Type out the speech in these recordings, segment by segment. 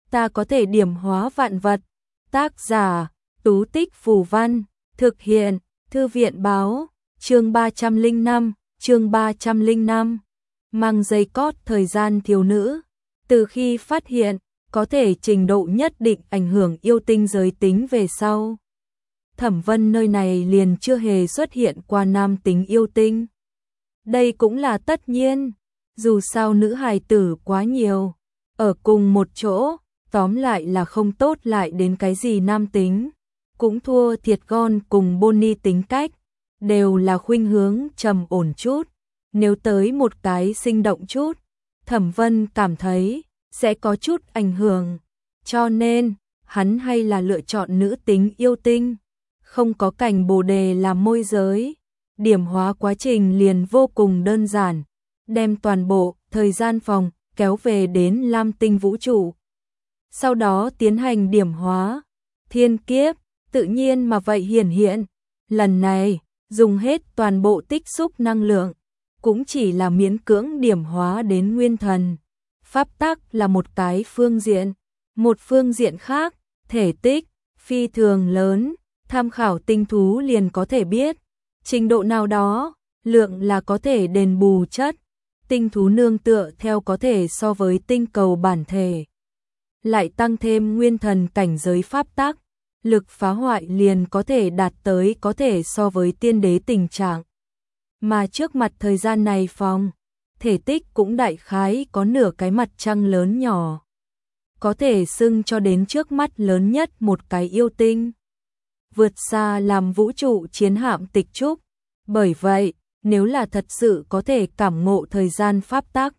ta có thể điểm hóa vạn vật. Tác giả, Tú Tích Phù Văn, thực hiện, Thư viện Báo, chương 305, mang dây cót thời gian thiếu nữ. Từ khi phát hiện, có thể trình độ nhất định ảnh hưởng yêu tinh giới tính về sau. Thẩm Vân nơi này liền chưa hề xuất hiện qua nam tính yêu tinh. Đây cũng là tất nhiên, dù sao nữ hài tử quá nhiều, ở cùng một chỗ, tóm lại là không tốt lại đến cái gì nam tính. Cũng thua thiệt Gon cùng Bonnie tính cách, đều là khuynh hướng trầm ổn chút. Nếu tới một cái sinh động chút, Thẩm Vân cảm thấy sẽ có chút ảnh hưởng. Cho nên, hắn hay là lựa chọn nữ tính yêu tinh. Không có cành bồ đề làm môi giới. Điểm hóa quá trình liền vô cùng đơn giản. Đem toàn bộ thời gian phòng kéo về đến Lam Tinh vũ trụ. Sau đó tiến hành điểm hóa. Thiên kiếp, tự nhiên mà vậy hiển hiện. Lần này, dùng hết toàn bộ tích xúc năng lượng. Cũng chỉ là miễn cưỡng điểm hóa đến nguyên thần. Pháp tắc là một cái phương diện. Một phương diện khác, thể tích, phi thường lớn. Tham khảo tinh thú liền có thể biết. Trình độ nào đó, lượng là có thể đền bù chất. Tinh thú nương tựa theo có thể so với tinh cầu bản thể. Lại tăng thêm nguyên thần cảnh giới pháp tắc. Lực phá hoại liền có thể đạt tới có thể so với tiên đế tình trạng. Mà trước mặt thời gian này phòng, thể tích cũng đại khái có nửa cái mặt trăng lớn nhỏ. Có thể xưng cho đến trước mắt lớn nhất một cái yêu tinh. Vượt xa làm vũ trụ chiến hạm tịch trúc. Bởi vậy, nếu là thật sự có thể cảm ngộ thời gian pháp tắc,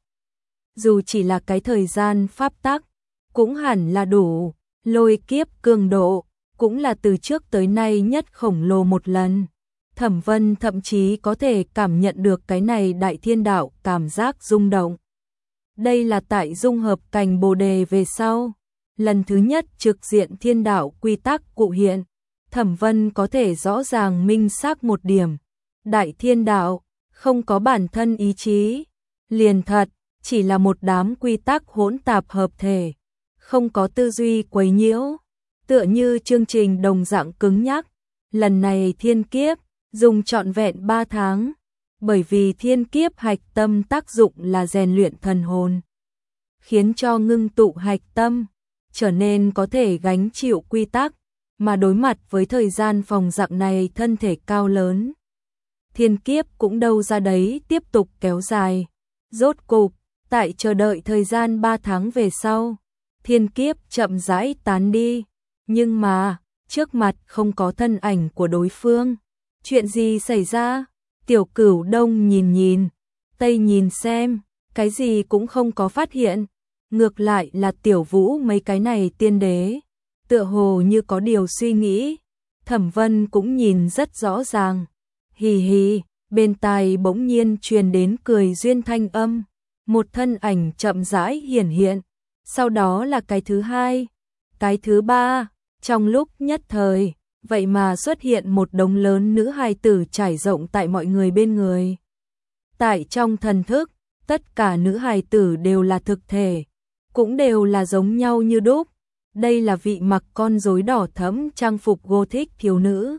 dù chỉ là cái thời gian pháp tắc, cũng hẳn là đủ. Lôi kiếp cường độ, cũng là từ trước tới nay nhất khổng lồ một lần. Thẩm Vân thậm chí có thể cảm nhận được cái này đại thiên đạo cảm giác rung động. Đây là tại dung hợp cành bồ đề về sau. Lần thứ nhất trực diện thiên đạo quy tắc cụ hiện. Thẩm Vân có thể rõ ràng minh xác một điểm. Đại thiên đạo, không có bản thân ý chí. Liền thật, chỉ là một đám quy tắc hỗn tạp hợp thể. Không có tư duy quấy nhiễu. Tựa như chương trình đồng dạng cứng nhắc. Lần này thiên kiếp, dùng trọn vẹn 3 tháng. Bởi vì thiên kiếp hạch tâm tác dụng là rèn luyện thần hồn. Khiến cho ngưng tụ hạch tâm, trở nên có thể gánh chịu quy tắc. Mà đối mặt với thời gian phòng dạng này thân thể cao lớn. Thiên kiếp cũng đâu ra đấy tiếp tục kéo dài. Rốt cục, tại chờ đợi thời gian 3 tháng về sau, thiên kiếp chậm rãi tán đi. Nhưng mà, trước mặt không có thân ảnh của đối phương. Chuyện gì xảy ra? Tiểu Cửu đông nhìn, tây nhìn xem, cái gì cũng không có phát hiện. Ngược lại là Tiểu Vũ mấy cái này tiên đế. Tựa hồ như có điều suy nghĩ. Thẩm Vân cũng nhìn rất rõ ràng. Hì hì, bên tai bỗng nhiên truyền đến cười duyên thanh âm. Một thân ảnh chậm rãi hiển hiện. Sau đó là cái thứ hai, cái thứ ba. Trong lúc nhất thời, vậy mà xuất hiện một đống lớn nữ hài tử trải rộng tại mọi người bên người. Tại trong thần thức, tất cả nữ hài tử đều là thực thể, cũng đều là giống nhau như đúc. Đây là vị mặc con rối đỏ thẫm trang phục Gothic thiếu nữ.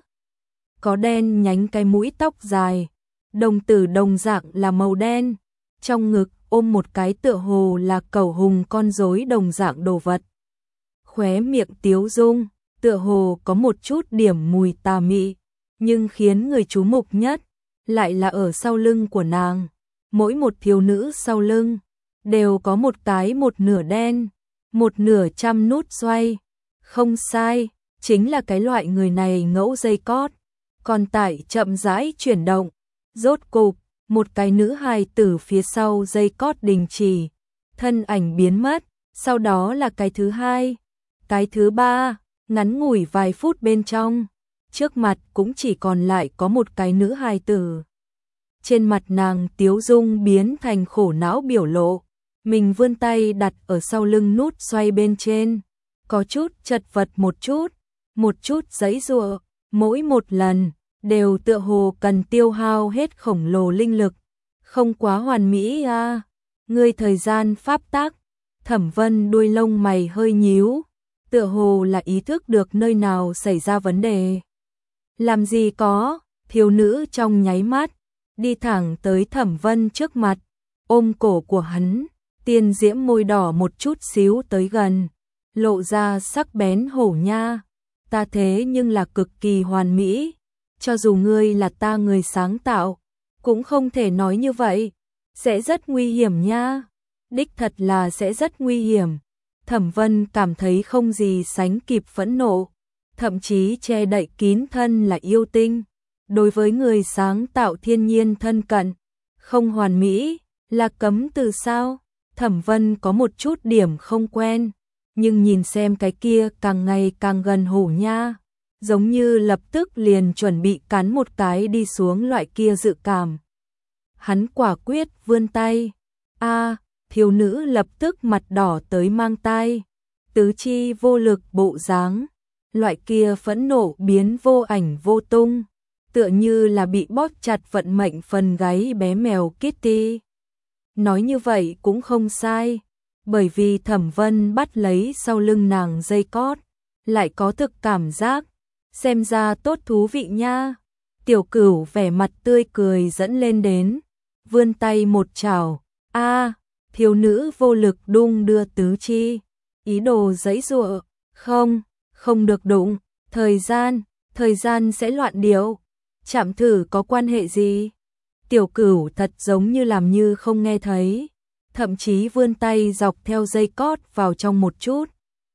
Có đen nhánh cái mũi tóc dài, đồng tử đồng dạng là màu đen, trong ngực ôm một cái tựa hồ là cẩu hùng con rối đồng dạng đồ vật. Khóe miệng tiếu dung, tựa hồ có một chút điểm mùi tà mị, nhưng khiến người chú mục nhất lại là ở sau lưng của nàng. Mỗi một thiếu nữ sau lưng đều có một cái một nửa đen, một nửa trăm nút xoay. Không sai, chính là cái loại người này ngẫu dây cót, còn tại chậm rãi chuyển động. Rốt cục, một cái nữ hài tử phía sau dây cót đình chỉ, thân ảnh biến mất. Sau đó là cái thứ hai, cái thứ ba, ngắn ngủi vài phút bên trong, trước mặt cũng chỉ còn lại có một cái nữ hài tử. Trên mặt nàng tiếu dung biến thành khổ não biểu lộ, mình vươn tay đặt ở sau lưng nút xoay bên trên, có chút chật vật một chút giãy giụa, mỗi một lần đều tựa hồ cần tiêu hao hết khổng lồ linh lực, không quá hoàn mỹ a. Ngươi thời gian pháp tắc, Thẩm Vân đuôi lông mày hơi nhíu, tựa hồ là ý thức được nơi nào xảy ra vấn đề. Làm gì có, thiếu nữ trong nháy mắt, đi thẳng tới Thẩm Vân trước mặt, ôm cổ của hắn, tiên diễm môi đỏ một chút xíu tới gần, lộ ra sắc bén hổ nha. Ta thế nhưng là cực kỳ hoàn mỹ, cho dù ngươi là ta người sáng tạo, cũng không thể nói như vậy, sẽ rất nguy hiểm nha. Đích thật là sẽ rất nguy hiểm. Thẩm Vân cảm thấy không gì sánh kịp phẫn nộ, thậm chí che đậy kín thân là yêu tinh. Đối với người sáng tạo thiên nhiên thân cận, không hoàn mỹ, là cấm từ sao? Thẩm Vân có một chút điểm không quen, nhưng nhìn xem cái kia càng ngày càng gần hổ nha, giống như lập tức liền chuẩn bị cắn một cái đi xuống loại kia dự cảm. Hắn quả quyết vươn tay, thiếu nữ lập tức mặt đỏ tới mang tai, tứ chi vô lực bộ dáng, loại kia phẫn nộ biến vô ảnh vô tung, tựa như là bị bóp chặt vận mệnh phần gáy bé mèo Kitty. Nói như vậy cũng không sai, bởi vì Thẩm Vân bắt lấy sau lưng nàng dây cót, lại có thực cảm giác, xem ra tốt thú vị nha. Tiểu Cửu vẻ mặt tươi cười dẫn lên đến, vươn tay một chảo, thiếu nữ vô lực đung đưa tứ chi, ý đồ giãy giụa, không được đụng, thời gian sẽ loạn điệu, chạm thử có quan hệ gì? Tiểu Cửu thật giống như làm như không nghe thấy, thậm chí vươn tay dọc theo dây cót vào trong một chút.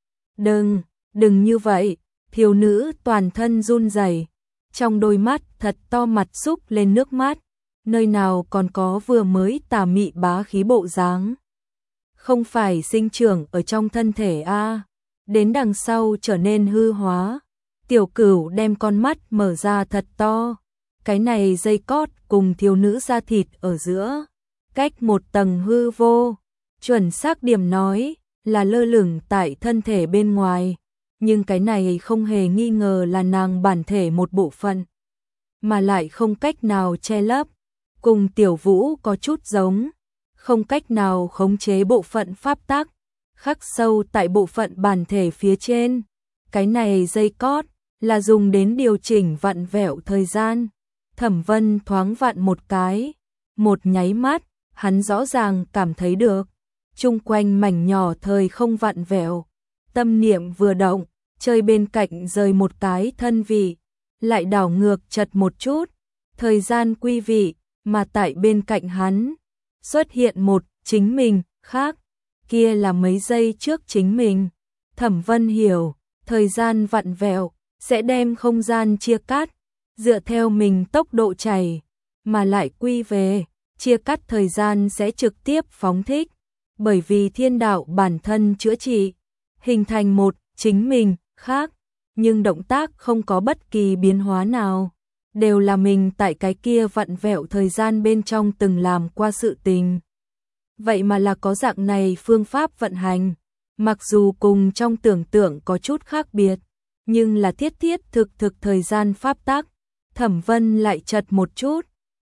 Đừng như vậy, thiếu nữ toàn thân run rẩy, trong đôi mắt thật to mặt xúc lên nước mắt, nơi nào còn có vừa mới tà mị bá khí bộ dáng. Không phải sinh trưởng ở trong thân thể đến đằng sau trở nên hư hóa. Tiểu Cửu đem con mắt mở ra thật to, cái này dây cót cùng thiếu nữ da thịt ở giữa, cách một tầng hư vô, chuẩn xác điểm nói là lơ lửng tại thân thể bên ngoài, nhưng cái này không hề nghi ngờ là nàng bản thể một bộ phận, mà lại không cách nào che lấp, cùng Tiểu Vũ có chút giống, không cách nào khống chế bộ phận pháp tắc, khắc sâu tại bộ phận bản thể phía trên. Cái này dây cót là dùng đến điều chỉnh vặn vẹo thời gian. Thẩm Vân thoáng vặn một cái, một nháy mắt, hắn rõ ràng cảm thấy được, chung quanh mảnh nhỏ thời không vặn vẹo, tâm niệm vừa động, chơi bên cạnh rời một cái thân vị, lại đảo ngược chật một chút, thời gian quy vị, mà tại bên cạnh hắn xuất hiện một chính mình khác, kia là mấy giây trước chính mình. Thẩm Vân hiểu, thời gian vặn vẹo sẽ đem không gian chia cắt, dựa theo mình tốc độ chảy, mà lại quy về, chia cắt thời gian sẽ trực tiếp phóng thích, bởi vì thiên đạo bản thân chữa trị, hình thành một chính mình khác, nhưng động tác không có bất kỳ biến hóa nào, đều là mình tại cái kia vặn vẹo thời gian bên trong từng làm qua sự tình. Vậy mà là có dạng này phương pháp vận hành, mặc dù cùng trong tưởng tượng có chút khác biệt, nhưng là thiết thiết thực thời gian pháp tắc. Thẩm Vân lại chật một chút,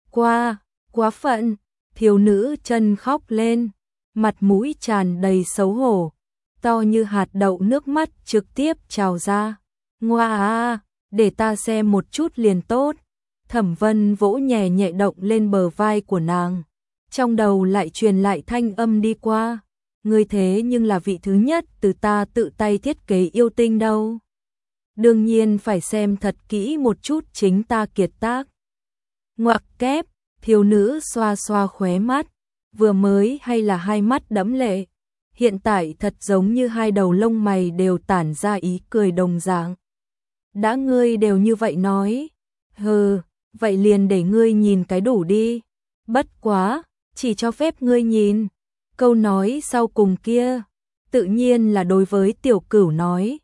quá phận, thiếu nữ chân khóc lên, mặt mũi tràn đầy xấu hổ, to như hạt đậu nước mắt trực tiếp trào ra. Ngoa để ta xem một chút liền tốt. Thẩm Vân vỗ nhẹ nhẹ động lên bờ vai của nàng, trong đầu lại truyền lại thanh âm đi qua, ngươi thế nhưng là vị thứ nhất từ ta tự tay thiết kế yêu tinh đâu. Đương nhiên phải xem thật kỹ một chút chính ta kiệt tác. Ngoặc kép, thiếu nữ xoa xoa khóe mắt, vừa mới hay là hai mắt đẫm lệ, hiện tại thật giống như hai đầu lông mày đều tản ra ý cười đồng dạng. Đã ngươi đều như vậy nói, vậy liền để ngươi nhìn cái đủ đi, bất quá, chỉ cho phép ngươi nhìn. Câu nói sau cùng kia, tự nhiên là đối với Tiểu Cửu nói.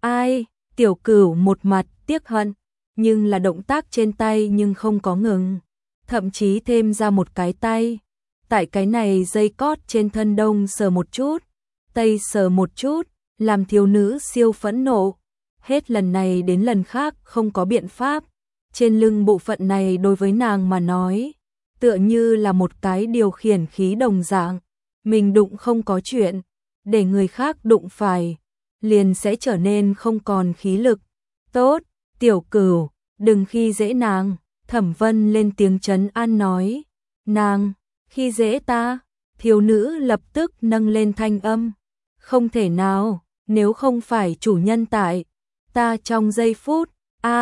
Tiểu Cửu một mặt tiếc hận, nhưng là động tác trên tay nhưng không có ngừng, thậm chí thêm ra một cái tay. Tại cái này dây cót trên thân đông sờ một chút, tây sờ một chút, làm thiếu nữ siêu phẫn nộ. Hết lần này đến lần khác không có biện pháp. Trên lưng bộ phận này đối với nàng mà nói, tựa như là một cái điều khiển khí đồng dạng. Mình đụng không có chuyện, để người khác đụng phải, liền sẽ trở nên không còn khí lực. Tốt, Tiểu Cửu, đừng khi dễ nàng, Thẩm Vân lên tiếng trấn an nói. Nàng, khi dễ ta, thiếu nữ lập tức nâng lên thanh âm. Không thể nào, nếu không phải chủ nhân tại, ta trong giây phút,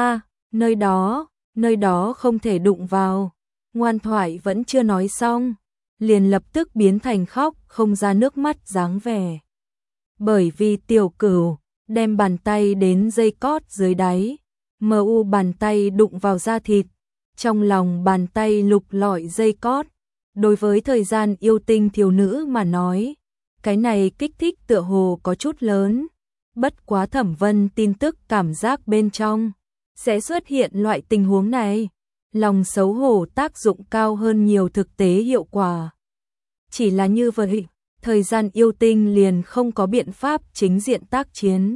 nơi đó không thể đụng vào. Ngoan thoại vẫn chưa nói xong, liền lập tức biến thành khóc không ra nước mắt dáng vẻ. Bởi vì Tiểu Cửu đem bàn tay đến dây cót dưới đáy, mu bàn tay đụng vào da thịt, trong lòng bàn tay lục lọi dây cót. Đối với thời gian yêu tinh thiếu nữ mà nói, cái này kích thích tựa hồ có chút lớn. Bất quá Thẩm Vân tin tức cảm giác bên trong sẽ xuất hiện loại tình huống này, lòng xấu hổ tác dụng cao hơn nhiều thực tế hiệu quả. Chỉ là như vậy, thời gian yêu tinh liền không có biện pháp chính diện tác chiến.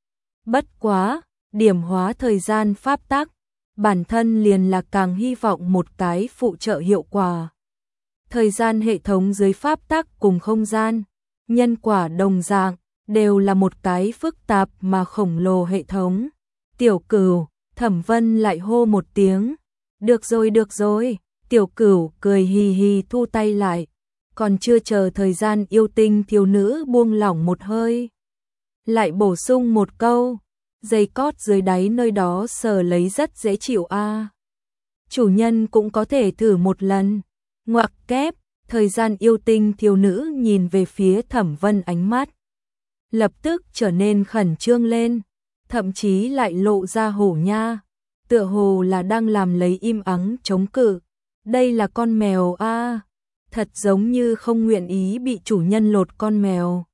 Bất quá, điểm hóa thời gian pháp tắc, bản thân liền là càng hy vọng một cái phụ trợ hiệu quả. Thời gian hệ thống dưới pháp tắc cùng không gian, nhân quả đồng dạng, đều là một cái phức tạp mà khổng lồ hệ thống. Tiểu Cửu, Thẩm Vân lại hô một tiếng. Được rồi, Tiểu Cửu cười hì hì thu tay lại. Còn chưa chờ thời gian yêu tinh thiếu nữ buông lỏng một hơi, lại bổ sung một câu. Dây cót dưới đáy nơi đó sờ lấy rất dễ chịu a. Chủ nhân cũng có thể thử một lần. Ngoặc kép, thời gian yêu tinh thiếu nữ nhìn về phía Thẩm Vân, ánh mắt lập tức trở nên khẩn trương lên, thậm chí lại lộ ra hổ nha, tựa hồ là đang làm lấy im ắng chống cự. Đây là con mèo a, thật giống như không nguyện ý bị chủ nhân lột con mèo.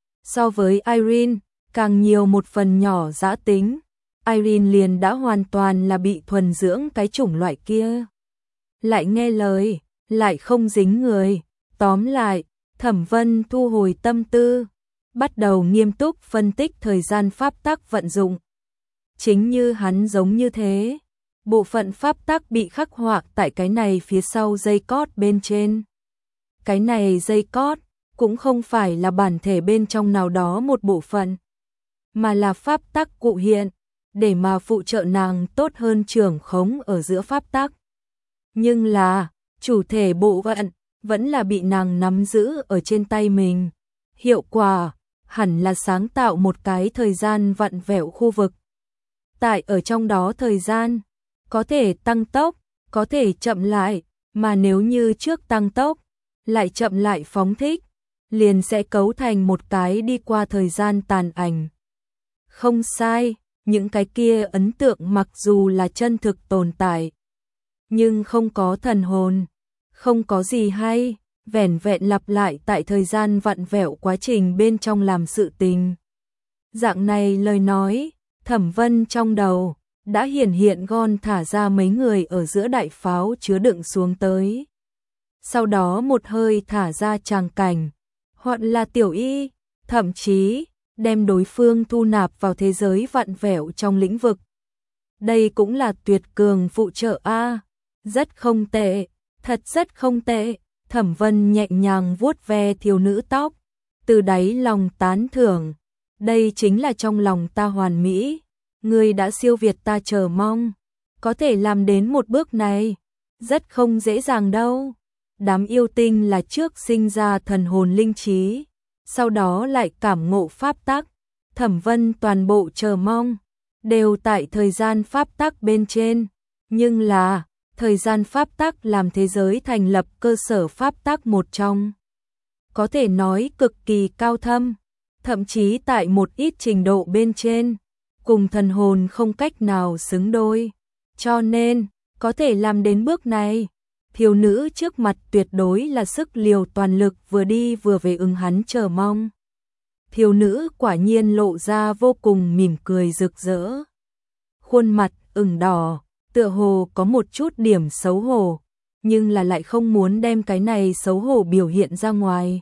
So với Irene, càng nhiều một phần nhỏ dã tính. Irene liền đã hoàn toàn là bị thuần dưỡng cái chủng loại kia. Lại nghe lời, lại không dính người. Tóm lại, Thẩm Vân thu hồi tâm tư, bắt đầu nghiêm túc phân tích thời gian pháp tắc vận dụng. Chính như hắn giống như thế, bộ phận pháp tắc bị khắc họa tại cái này phía sau dây cót bên trên. Cái này dây cót cũng không phải là bản thể bên trong nào đó một bộ phận, mà là pháp tắc cụ hiện, để mà phụ trợ nàng tốt hơn trưởng khống ở giữa pháp tắc. Nhưng là, chủ thể bộ phận vẫn là bị nàng nắm giữ ở trên tay mình. Hiệu quả hẳn là sáng tạo một cái thời gian vặn vẹo khu vực. Tại ở trong đó thời gian có thể tăng tốc, có thể chậm lại, mà nếu như trước tăng tốc, lại chậm lại phóng thích, liền sẽ cấu thành một cái đi qua thời gian tàn ảnh. Không sai, những cái kia ấn tượng mặc dù là chân thực tồn tại, nhưng không có thần hồn, không có gì hay, vẻn vẹn lặp lại tại thời gian vặn vẹo quá trình bên trong làm sự tình. Dạng này lời nói, Thẩm Vân trong đầu đã hiện gọn thả ra mấy người ở giữa đại pháo chứa đựng xuống tới. Sau đó một hơi thả ra tràng cảnh, hoặc là Tiểu Y, thậm chí đem đối phương thu nạp vào thế giới vặn vẹo trong lĩnh vực. Đây cũng là tuyệt cường phụ trợ a, rất không tệ, thật rất không tệ. Thẩm Vân nhẹ nhàng vuốt ve thiếu nữ tóc, từ đáy lòng tán thưởng. Đây chính là trong lòng ta hoàn mỹ, ngươi đã siêu việt ta chờ mong, có thể làm đến một bước này, rất không dễ dàng đâu. Đám yêu tinh là trước sinh ra thần hồn linh trí, sau đó lại cảm ngộ pháp tắc. Thẩm Vân toàn bộ chờ mong đều tại thời gian pháp tắc bên trên, nhưng là thời gian pháp tắc làm thế giới thành lập cơ sở pháp tắc một trong, có thể nói cực kỳ cao thâm, thậm chí tại một ít trình độ bên trên, cùng thần hồn không cách nào xứng đôi. Cho nên, có thể làm đến bước này, thiếu nữ trước mặt tuyệt đối là sức liều toàn lực vừa đi vừa về ứng hắn chờ mong. Thiếu nữ quả nhiên lộ ra vô cùng mỉm cười rực rỡ. Khuôn mặt ửng đỏ, tựa hồ có một chút điểm xấu hổ, nhưng là lại không muốn đem cái này xấu hổ biểu hiện ra ngoài.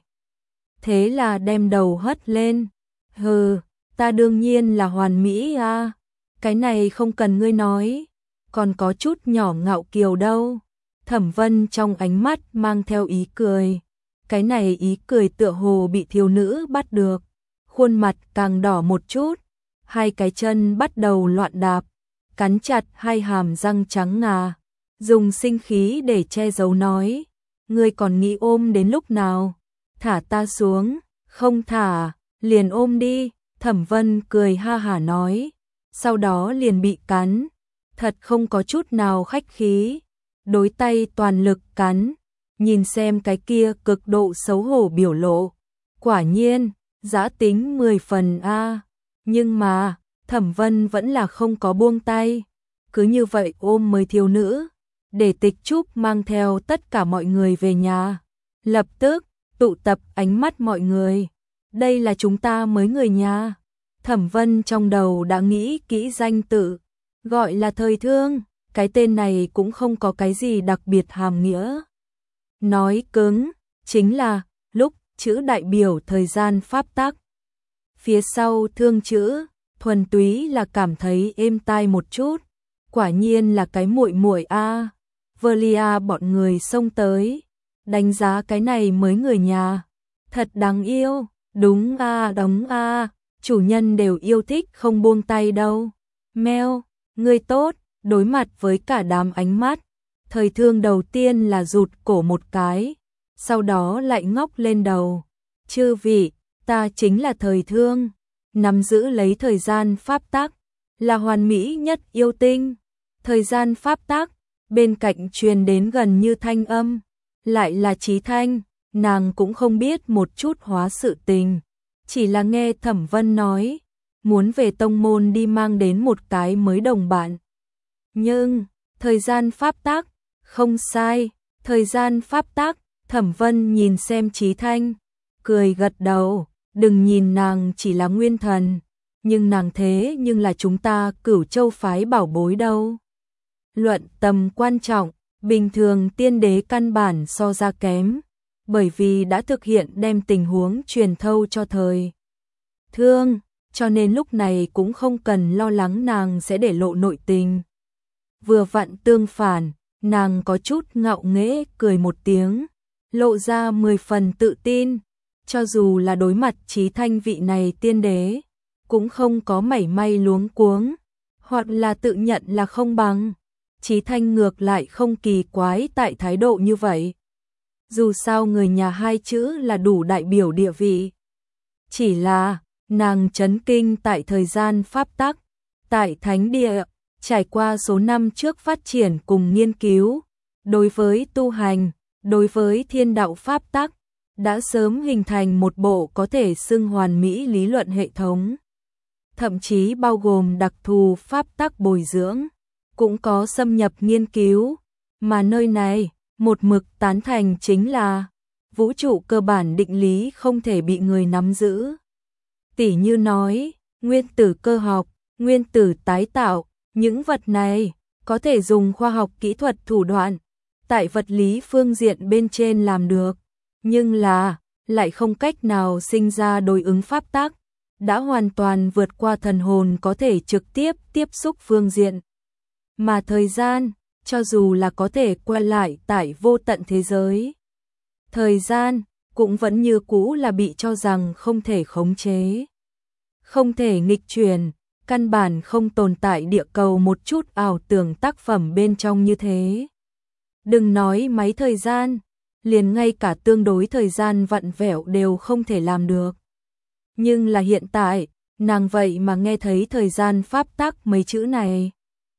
Thế là đem đầu hất lên. Hừ, ta đương nhiên là hoàn mỹ a, cái này không cần ngươi nói, còn có chút nhỏ ngạo kiều đâu. Thẩm Vân trong ánh mắt mang theo ý cười, cái này ý cười tựa hồ bị thiếu nữ bắt được. khuôn mặt càng đỏ một chút, hai cái chân bắt đầu loạn đạp, cắn chặt hai hàm răng trắng ngà, dùng sinh khí để che giấu nói, ngươi còn nghĩ ôm đến lúc nào, thả ta xuống, không thả, liền ôm đi, Thẩm Vân cười ha hả nói, sau đó liền bị cắn, thật không có chút nào khách khí, đối tay toàn lực cắn, nhìn xem cái kia cực độ xấu hổ biểu lộ, quả nhiên, dã tính 10 phần a, nhưng mà, Thẩm Vân vẫn là không có buông tay, cứ như vậy ôm mới thiếu nữ, để Tịch Trúc mang theo tất cả mọi người về nhà, lập tức tụ tập ánh mắt mọi người, đây là chúng ta mới người nhà. Thẩm Vân trong đầu đã nghĩ kỹ danh tự, gọi là Thời Thương, cái tên này cũng không có cái gì đặc biệt hàm nghĩa. Nói cứng, chính là lúc chữ đại biểu thời gian pháp tắc. Phía sau thương chữ, thuần túy là cảm thấy êm tai một chút, quả nhiên là cái muội muội a. Velia bọn người xông tới, đánh giá cái này mới người nhà, thật đáng yêu, đúng a, đóng a. Chủ nhân đều yêu thích không buông tay đâu. Mèo, ngươi tốt, đối mặt với cả đám ánh mắt. Thời Thương đầu tiên là rụt cổ một cái, sau đó lại ngóc lên đầu. Chư vị, ta chính là Thời Thương, nắm giữ lấy thời gian pháp tắc, là hoàn mỹ nhất yêu tinh. Thời gian pháp tắc, bên cạnh truyền đến gần như thanh âm, lại là Chí Thanh, nàng cũng không biết một chút hóa sự tình. Chỉ là nghe Thẩm Vân nói, muốn về tông môn đi mang đến một cái mới đồng bạn. Nhưng, thời gian pháp tắc, không sai, thời gian pháp tắc, Thẩm Vân nhìn xem Chí Thanh, cười gật đầu, đừng nhìn nàng chỉ là nguyên thần, nhưng nàng thế nhưng là chúng ta Cửu Châu phái bảo bối đâu. Luận tầm quan trọng, bình thường tiên đế căn bản so ra kém. Bởi vì đã thực hiện đem tình huống truyền thâu cho Thời Thương, cho nên lúc này cũng không cần lo lắng nàng sẽ để lộ nội tình. Vừa vặn tương phản, nàng có chút ngạo nghễ cười một tiếng, lộ ra 10 phần tự tin, cho dù là đối mặt Chí Thanh vị này tiên đế, cũng không có mảy may luống cuống, hoặc là tự nhận là không bằng. Chí Thanh ngược lại không kỳ quái tại thái độ như vậy. Dù sao người nhà hai chữ là đủ đại biểu địa vị. Chỉ là, nàng chấn kinh tại thời gian pháp tắc, tại thánh địa, trải qua số năm trước phát triển cùng nghiên cứu, đối với tu hành, đối với thiên đạo pháp tắc, đã sớm hình thành một bộ có thể xưng hoàn mỹ lý luận hệ thống. Thậm chí bao gồm đặc thù pháp tắc bồi dưỡng, cũng có xâm nhập nghiên cứu, mà nơi này, một mực tán thành chính là vũ trụ cơ bản định lý không thể bị người nắm giữ. Tỉ như nói, nguyên tử cơ học, nguyên tử tái tạo, những vật này có thể dùng khoa học kỹ thuật thủ đoạn tại vật lý phương diện bên trên làm được, nhưng là lại không cách nào sinh ra đối ứng pháp tắc, đã hoàn toàn vượt qua thần hồn có thể trực tiếp tiếp xúc phương diện. Mà thời gian, cho dù là có thể quay lại tại vô tận thế giới, thời gian cũng vẫn như cũ là bị cho rằng không thể khống chế, không thể nghịch chuyển, căn bản không tồn tại địa cầu một chút ảo tưởng tác phẩm bên trong như thế. Đừng nói máy thời gian, liền ngay cả tương đối thời gian vặn vẹo đều không thể làm được. Nhưng là hiện tại, nàng vậy mà nghe thấy thời gian pháp tắc mấy chữ này.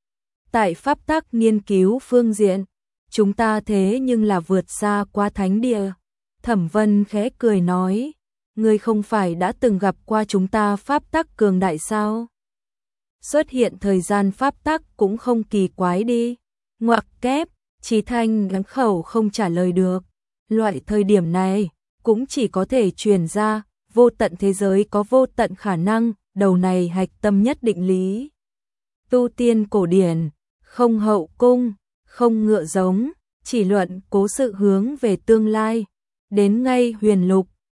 Tại pháp tắc nghiên cứu phương diện, chúng ta thế nhưng là vượt xa qua thánh địa. Thẩm Vân khẽ cười nói, ngươi không phải đã từng gặp qua chúng ta pháp tắc cường đại sao? Xuất hiện thời gian pháp tắc cũng không kỳ quái đi. Ngoặc kép, Chí Thanh gắng khẩu không trả lời được. Loại thời điểm này, cũng chỉ có thể truyền ra, vô tận thế giới có vô tận khả năng, đầu này hạch tâm nhất định lý. Tu tiên cổ điển, không hậu cung, không ngựa giống, chỉ luận cố sự hướng về tương lai. Đến ngay huyền lục,